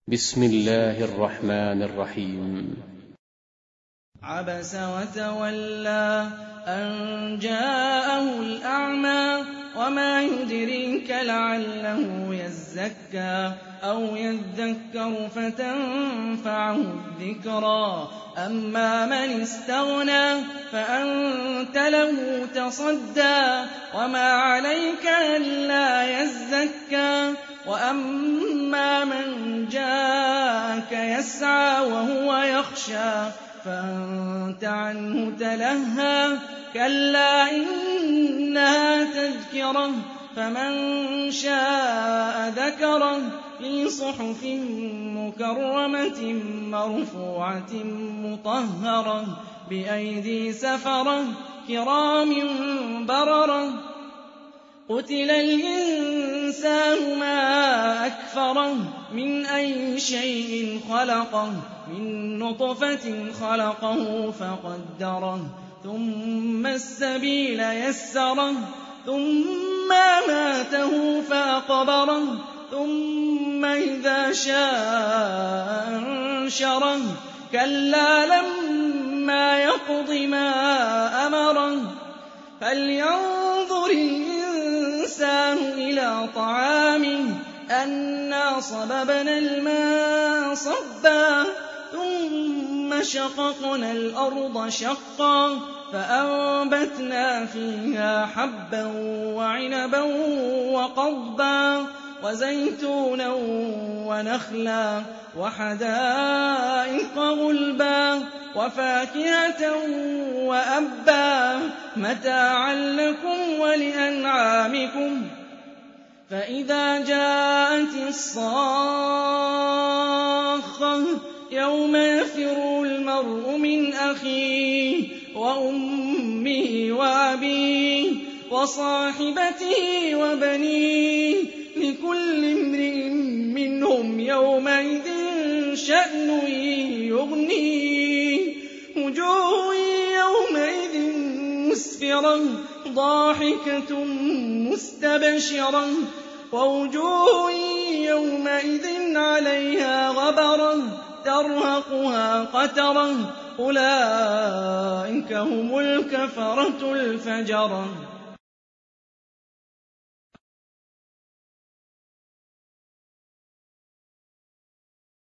بسم الله الرحمن الرحيم. عبس وتولى أن جاءه الأعمى وما يدريك لعله يزكى أو يذكر فتنفعه الذكرى أما من استغنى فأنت له تصدى وما عليك ألا يزكى وأما من جاءك يسعى وهو يخشى فأنت عنه تلهى كلا إنها تذكرة فمن شاء ذكره في صحف مكرمة مرفوعة مطهرة بأيدي سفرة كرام بررة قتل الإنسان ما أكفره من أي شيء خلقه من نطفة خلقه فقدره ثم السبيل يسره ثم أماته فأقبره ثم إذا شاء أنشره كلا لما يقض ما أمره فلينظر الإنسان إلى طعامه أنا صببنا الماء صبا ثم شققنا الأرض شقا فأنبتنا فيها حبا وعنبا وقضبا وزيتونا ونخلا وحدائق غلبا وفاكهة وأبا متاعا لكم ولأنعامكم فإذا جاءت الصاخة يوم يفر المرء من أخيه وأمه وأبيه وصاحبته وبنيه لكل امرئ منهم يومئذ شأن يغنيه وجوه يومئذ مسفرة ضاحكة مستبشرة ووجوه يومئذ عليها غبرة ترهقها قترة أولئك هم الكفرة الفجرة.